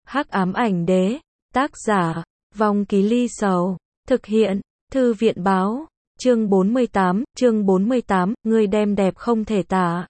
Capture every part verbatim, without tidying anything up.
Hắc ám ảnh đế, tác giả, Vong Ký Ly Sầu, thực hiện, Thư viện báo, chương bốn mươi tám, chương bốn mươi tám, người đem đẹp không thể tả.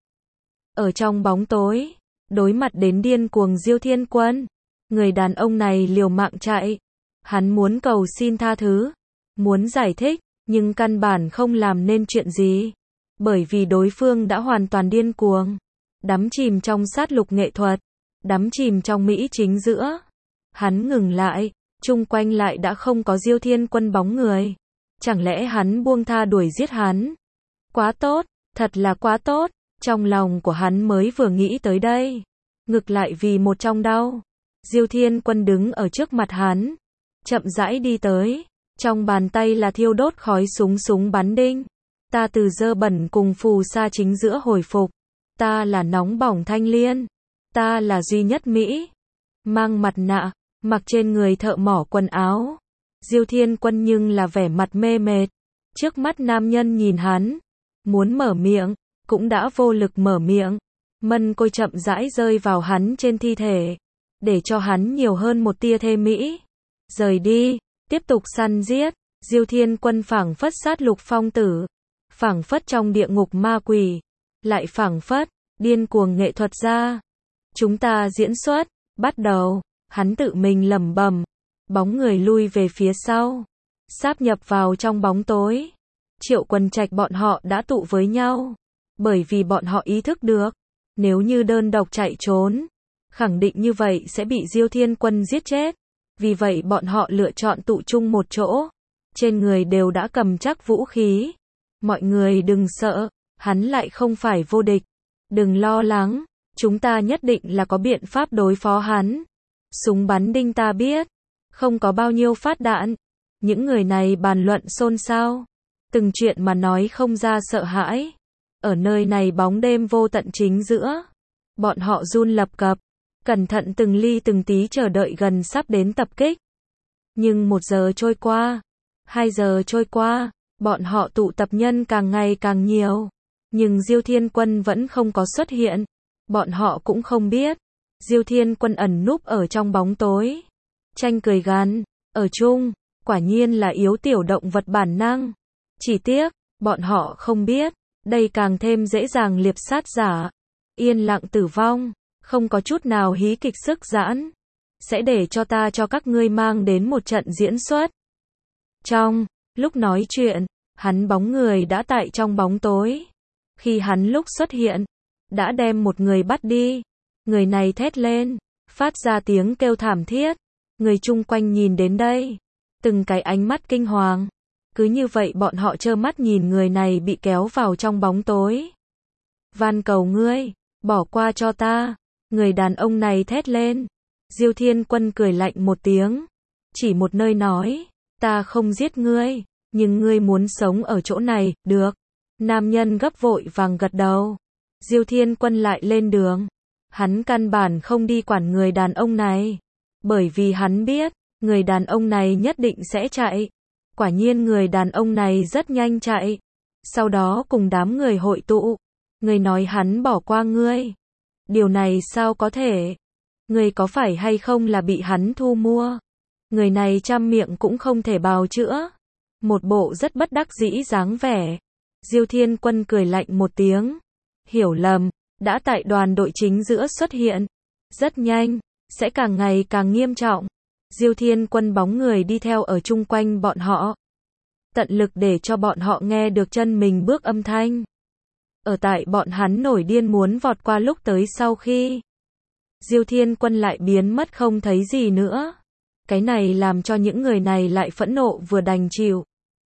Ở trong bóng tối, đối mặt đến điên cuồng Diêu Thiên Quân, người đàn ông này liều mạng chạy. Hắn muốn cầu xin tha thứ, muốn giải thích, nhưng căn bản không làm nên chuyện gì. Bởi vì đối phương đã hoàn toàn điên cuồng, đắm chìm trong sát lục nghệ thuật, đắm chìm trong mỹ chính giữa. Hắn ngừng lại, chung quanh lại đã không có Diêu Thiên Quân bóng người. Chẳng lẽ hắn buông tha đuổi giết hắn? Quá tốt, thật là quá tốt. Trong lòng của hắn mới vừa nghĩ tới đây, ngực lại vì một trong đau. Diêu Thiên Quân đứng ở trước mặt hắn, chậm rãi đi tới, trong bàn tay là thiêu đốt khói súng súng bắn đinh. Ta từ dơ bẩn cùng phù sa chính giữa hồi phục, ta là nóng bỏng thanh liên, ta là duy nhất Mỹ. Mang mặt nạ, mặc trên người thợ mỏ quần áo. Diêu Thiên Quân nhưng là vẻ mặt mê mệt. Trước mắt nam nhân nhìn hắn, muốn mở miệng, cũng đã vô lực mở miệng. Mân côi chậm rãi rơi vào hắn trên thi thể, để cho hắn nhiều hơn một tia thê mỹ. Rời đi, tiếp tục săn giết. Diêu Thiên Quân phảng phất sát lục phong tử, phảng phất trong địa ngục ma quỷ, lại phảng phất điên cuồng nghệ thuật gia. Chúng ta diễn xuất, bắt đầu. Hắn tự mình lẩm bẩm, bóng người lui về phía sau, sáp nhập vào trong bóng tối. Triệu Quần Trạch bọn họ đã tụ với nhau, bởi vì bọn họ ý thức được, nếu như đơn độc chạy trốn, khẳng định như vậy sẽ bị Diêu Thiên Quân giết chết. Vì vậy bọn họ lựa chọn tụ chung một chỗ, trên người đều đã cầm chắc vũ khí. Mọi người đừng sợ, hắn lại không phải vô địch. Đừng lo lắng, chúng ta nhất định là có biện pháp đối phó hắn. Súng bắn đinh ta biết, không có bao nhiêu phát đạn. Những người này bàn luận xôn xao, từng chuyện mà nói không ra sợ hãi. Ở nơi này bóng đêm vô tận chính giữa, bọn họ run lập cập, cẩn thận từng ly từng tí chờ đợi gần sắp đến tập kích. Nhưng một giờ trôi qua, hai giờ trôi qua, bọn họ tụ tập nhân càng ngày càng nhiều. Nhưng Diêu Thiên Quân vẫn không có xuất hiện. Bọn họ cũng không biết, Diêu Thiên Quân ẩn núp ở trong bóng tối. Tranh cười gằn, ở chung, quả nhiên là yếu tiểu động vật bản năng. Chỉ tiếc, bọn họ không biết, đây càng thêm dễ dàng liệp sát giả. Yên lặng tử vong, không có chút nào hí kịch sức giãn. Sẽ để cho ta cho các ngươi mang đến một trận diễn xuất. Trong lúc nói chuyện, hắn bóng người đã tại trong bóng tối. Khi hắn lúc xuất hiện, đã đem một người bắt đi. Người này thét lên, phát ra tiếng kêu thảm thiết. Người chung quanh nhìn đến đây, từng cái ánh mắt kinh hoàng. Cứ như vậy bọn họ trơ mắt nhìn người này bị kéo vào trong bóng tối. Van cầu ngươi, bỏ qua cho ta. Người đàn ông này thét lên. Diêu Thiên Quân cười lạnh một tiếng, chỉ một nơi nói, ta không giết ngươi, nhưng ngươi muốn sống ở chỗ này, được. Nam nhân gấp vội vàng gật đầu. Diêu Thiên Quân lại lên đường. Hắn căn bản không đi quản người đàn ông này, bởi vì hắn biết, người đàn ông này nhất định sẽ chạy. Quả nhiên người đàn ông này rất nhanh chạy. Sau đó cùng đám người hội tụ. Người nói hắn bỏ qua ngươi. Điều này sao có thể? Người có phải hay không là bị hắn thu mua? Người này trăm miệng cũng không thể bào chữa. Một bộ rất bất đắc dĩ dáng vẻ. Diêu Thiên Quân cười lạnh một tiếng. Hiểu lầm, đã tại đoàn đội chính giữa xuất hiện. Rất nhanh, sẽ càng ngày càng nghiêm trọng. Diêu Thiên Quân bóng người đi theo ở chung quanh bọn họ. Tận lực để cho bọn họ nghe được chân mình bước âm thanh. Ở tại bọn hắn nổi điên muốn vọt qua lúc tới sau khi Diêu Thiên Quân lại biến mất không thấy gì nữa. Cái này làm cho những người này lại phẫn nộ vừa đành chịu.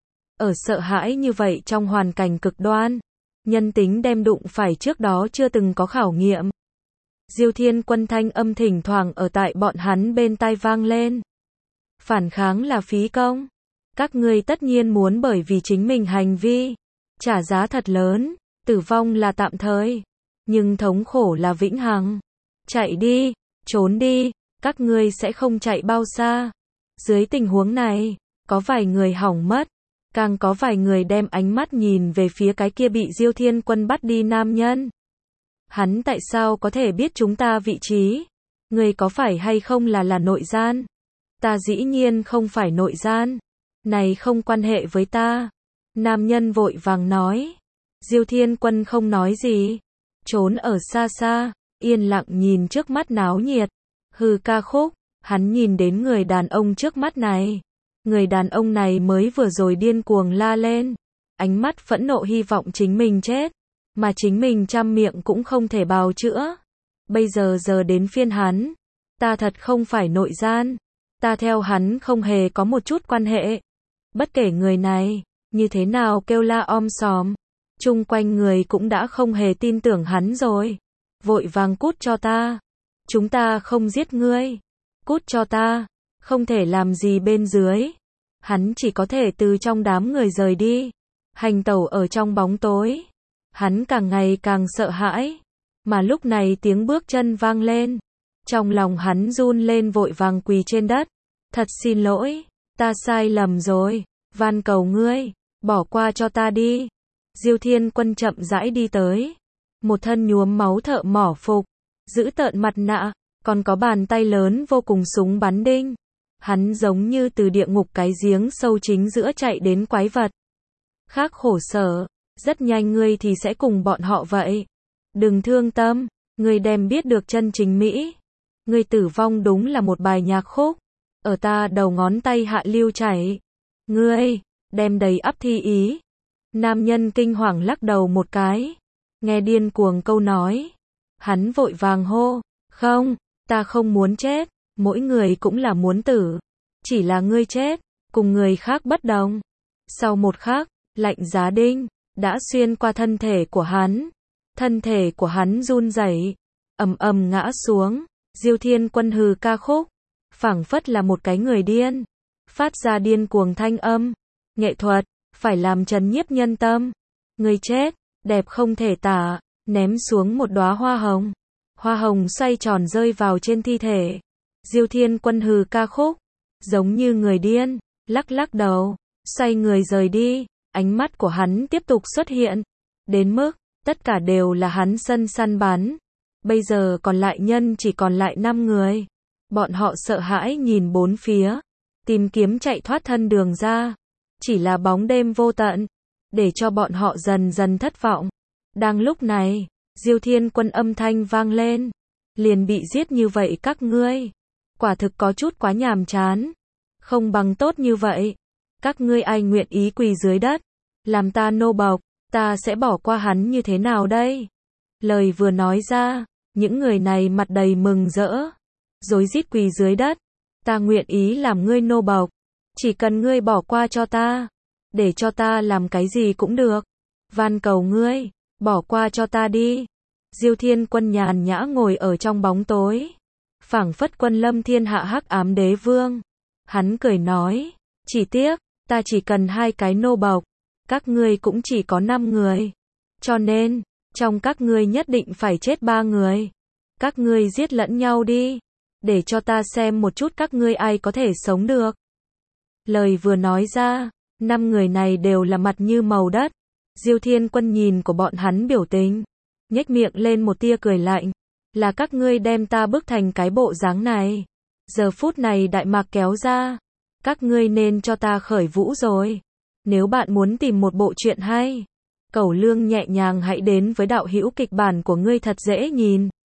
Ở sợ hãi như vậy trong hoàn cảnh cực đoan, nhân tính đem đụng phải trước đó chưa từng có khảo nghiệm. Diêu Thiên Quân thanh âm thỉnh thoảng ở tại bọn hắn bên tai vang lên. Phản kháng là phí công. Các ngươi tất nhiên muốn bởi vì chính mình hành vi trả giá thật lớn. Tử vong là tạm thời, nhưng thống khổ là vĩnh hằng. Chạy đi, trốn đi, các ngươi sẽ không chạy bao xa. Dưới tình huống này, có vài người hỏng mất, càng có vài người đem ánh mắt nhìn về phía cái kia bị Diêu Thiên Quân bắt đi nam nhân. Hắn tại sao có thể biết chúng ta vị trí? Ngươi có phải hay không là là nội gian? Ta dĩ nhiên không phải nội gian. Này không quan hệ với ta. Nam nhân vội vàng nói. Diêu Thiên Quân không nói gì. Trốn ở xa xa, yên lặng nhìn trước mắt náo nhiệt. Hừ ca khúc, hắn nhìn đến người đàn ông trước mắt này. Người đàn ông này mới vừa rồi điên cuồng la lên. Ánh mắt phẫn nộ hy vọng chính mình chết. Mà chính mình trăm miệng cũng không thể bào chữa. Bây giờ giờ đến phiên hắn. Ta thật không phải nội gian. Ta theo hắn không hề có một chút quan hệ. Bất kể người này, như thế nào kêu la om sòm. Chung quanh người cũng đã không hề tin tưởng hắn rồi. Vội vàng cút cho ta. Chúng ta không giết ngươi. Cút cho ta. Không thể làm gì bên dưới. Hắn chỉ có thể từ trong đám người rời đi. Hành tẩu ở trong bóng tối. Hắn càng ngày càng sợ hãi. Mà lúc này tiếng bước chân vang lên. Trong lòng hắn run lên vội vàng quỳ trên đất. Thật xin lỗi. Ta sai lầm rồi. Van cầu ngươi. Bỏ qua cho ta đi. Diêu Thiên Quân chậm rãi đi tới. Một thân nhuốm máu thợ mỏ phục. Giữ tợn mặt nạ. Còn có bàn tay lớn vô cùng súng bắn đinh. Hắn giống như từ địa ngục cái giếng sâu chính giữa chạy đến quái vật. Khác khổ sở. Rất nhanh ngươi thì sẽ cùng bọn họ vậy. Đừng thương tâm. Ngươi đem biết được chân chính Mỹ. Ngươi tử vong đúng là một bài nhạc khúc. Ở ta đầu ngón tay hạ lưu chảy. Ngươi, đem đầy ắp thi ý. Nam nhân kinh hoàng lắc đầu một cái. Nghe điên cuồng câu nói. Hắn vội vàng hô. Không, ta không muốn chết. Mỗi người cũng là muốn tử. Chỉ là ngươi chết, cùng người khác bất đồng. Sau một khắc, lạnh giá đinh đã xuyên qua thân thể của hắn. Thân thể của hắn run rẩy, ầm ầm ngã xuống. Diêu Thiên Quân hừ ca khúc, phảng phất là một cái người điên, phát ra điên cuồng thanh âm. Nghệ thuật phải làm chấn nhiếp nhân tâm. Người chết, đẹp không thể tả, ném xuống một đóa hoa hồng. Hoa hồng xoay tròn rơi vào trên thi thể. Diêu Thiên Quân hừ ca khúc, giống như người điên, lắc lắc đầu, xoay người rời đi. Ánh mắt của hắn tiếp tục xuất hiện, đến mức tất cả đều là hắn sân săn bắn. Bây giờ còn lại nhân chỉ còn lại năm người. Bọn họ sợ hãi nhìn bốn phía, tìm kiếm chạy thoát thân đường ra. Chỉ là bóng đêm vô tận, để cho bọn họ dần dần thất vọng. Đang lúc này, Diêu Thiên Quân âm thanh vang lên. Liền bị giết như vậy các ngươi. Quả thực có chút quá nhàm chán. Không bằng tốt như vậy. Các ngươi ai nguyện ý quỳ dưới đất, làm ta nô bộc, ta sẽ bỏ qua hắn như thế nào đây? Lời vừa nói ra, những người này mặt đầy mừng rỡ. Rối rít quỳ dưới đất. Ta nguyện ý làm ngươi nô bộc. Chỉ cần ngươi bỏ qua cho ta. Để cho ta làm cái gì cũng được. Van cầu ngươi, bỏ qua cho ta đi. Diêu Thiên Quân nhàn nhã ngồi ở trong bóng tối. Phảng phất quân lâm thiên hạ hắc ám đế vương. Hắn cười nói, chỉ tiếc, ta chỉ cần hai cái nô bộc. Các ngươi cũng chỉ có năm người. Cho nên, trong các ngươi nhất định phải chết ba người. Các ngươi giết lẫn nhau đi. Để cho ta xem một chút các ngươi ai có thể sống được. Lời vừa nói ra, năm người này đều là mặt như màu đất. Diêu Thiên Quân nhìn của bọn hắn biểu tình, nhếch miệng lên một tia cười lạnh. Là các ngươi đem ta bức thành cái bộ dáng này. Giờ phút này đại mạc kéo ra. Các ngươi nên cho ta khởi vũ rồi. Nếu bạn muốn tìm một bộ truyện hay, Cẩu Lương nhẹ nhàng hãy đến với đạo hữu kịch bản của ngươi thật dễ nhìn.